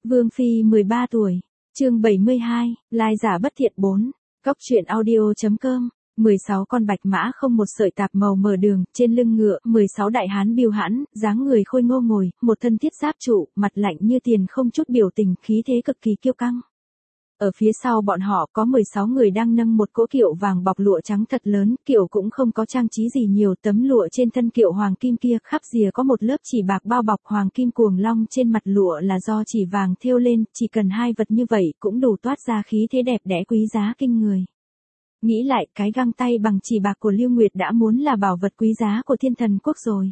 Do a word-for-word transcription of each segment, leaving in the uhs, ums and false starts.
Vương Phi mười ba tuổi, chương bảy mươi hai, lai giả bất thiện bốn, Cóc truyện audio.com, mười sáu con bạch mã không một sợi tạp màu mở đường, trên lưng ngựa, mười sáu đại hán bưu hãn, dáng người khôi ngô ngồi, một thân thiết giáp trụ, mặt lạnh như tiền không chút biểu tình, khí thế cực kỳ kiêu căng. Ở phía sau bọn họ có mười sáu người đang nâng một cỗ kiệu vàng bọc lụa trắng thật lớn, kiệu cũng không có trang trí gì nhiều, tấm lụa trên thân kiệu hoàng kim kia khắp rìa có một lớp chỉ bạc bao bọc hoàng kim cuồng long, trên mặt lụa là do chỉ vàng thêu lên, chỉ cần hai vật như vậy cũng đủ toát ra khí thế đẹp đẽ quý giá kinh người. Nghĩ lại, cái găng tay bằng chỉ bạc của Lưu Nguyệt đã muốn là bảo vật quý giá của Thiên Thần Quốc rồi.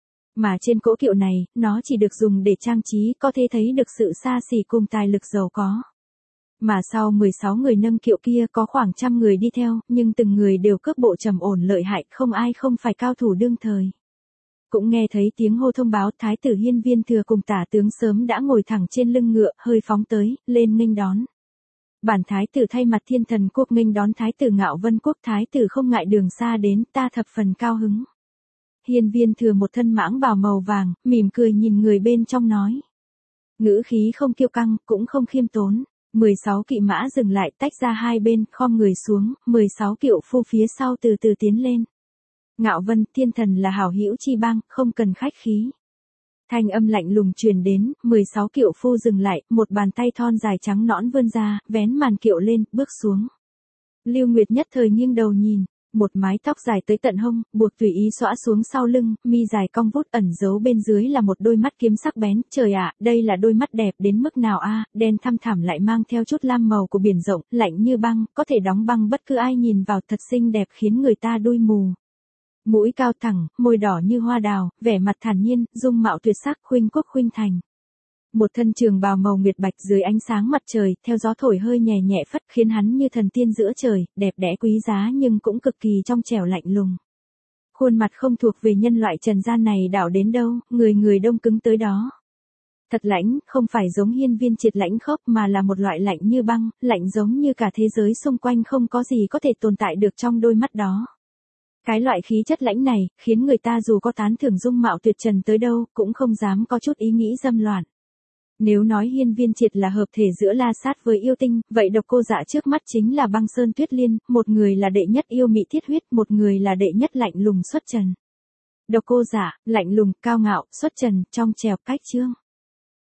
Mà trên cỗ kiệu này, nó chỉ được dùng để trang trí, có thể thấy được sự xa xỉ cùng tài lực giàu có. Mà sau mười sáu người nâng kiệu kia có khoảng trăm người đi theo, nhưng từng người đều cước bộ trầm ổn lợi hại, không ai không phải cao thủ đương thời. Cũng nghe thấy tiếng hô thông báo, Thái tử Hiên Viên Thừa cùng tả tướng sớm đã ngồi thẳng trên lưng ngựa, hơi phóng tới, lên nghênh đón. Bản thái tử thay mặt Thiên Thần Quốc nghênh đón Thái tử Ngạo Vân Quốc, thái tử không ngại đường xa đến, ta thập phần cao hứng. Hiên Viên Thừa một thân mãng bào màu vàng, mỉm cười nhìn người bên trong nói. Ngữ khí không kiêu căng, cũng không khiêm tốn. mười sáu kỵ mã dừng lại, tách ra hai bên, khom người xuống, mười sáu kiệu phu phía sau từ từ tiến lên. Ngạo Vân, Thiên Thần là hảo hữu chi bang, không cần khách khí. Thanh âm lạnh lùng truyền đến, mười sáu kiệu phu dừng lại, một bàn tay thon dài trắng nõn vươn ra, vén màn kiệu lên, bước xuống. Lưu Nguyệt nhất thời nghiêng đầu nhìn, một mái tóc dài tới tận hông, buộc tùy ý xõa xuống sau lưng, mi dài cong vút, ẩn giấu bên dưới là một đôi mắt kiếm sắc bén. Trời ạ, đây là đôi mắt đẹp đến mức nào a, đen thăm thẳm lại mang theo chút lam màu của biển rộng, lạnh như băng, có thể đóng băng bất cứ ai nhìn vào, thật xinh đẹp khiến người ta đuôi mù. Mũi cao thẳng, môi đỏ như hoa đào, vẻ mặt thản nhiên, dung mạo tuyệt sắc, khuynh quốc khuynh thành. Một thân trường bào màu nguyệt bạch dưới ánh sáng mặt trời, theo gió thổi hơi nhẹ nhẹ phất, khiến hắn như thần tiên giữa trời, đẹp đẽ quý giá nhưng cũng cực kỳ trong trẻo lạnh lùng. Khuôn mặt không thuộc về nhân loại trần gian này đảo đến đâu, người người đông cứng tới đó. Thật lãnh, không phải giống Hiên Viên Triệt lãnh khốc mà là một loại lạnh như băng, lạnh giống như cả thế giới xung quanh không có gì có thể tồn tại được trong đôi mắt đó. Cái loại khí chất lãnh này, khiến người ta dù có tán thưởng dung mạo tuyệt trần tới đâu, cũng không dám có chút ý nghĩ dâm loạn. Nếu nói Hiên Viên Triệt là hợp thể giữa La Sát với yêu tinh, vậy Độc Cô Dạ trước mắt chính là Băng Sơn Tuyết Liên, một người là đệ nhất yêu mị thiết huyết, một người là đệ nhất lạnh lùng xuất trần. Độc Cô Dạ, lạnh lùng, cao ngạo, xuất trần, trong trẻo, cách trương.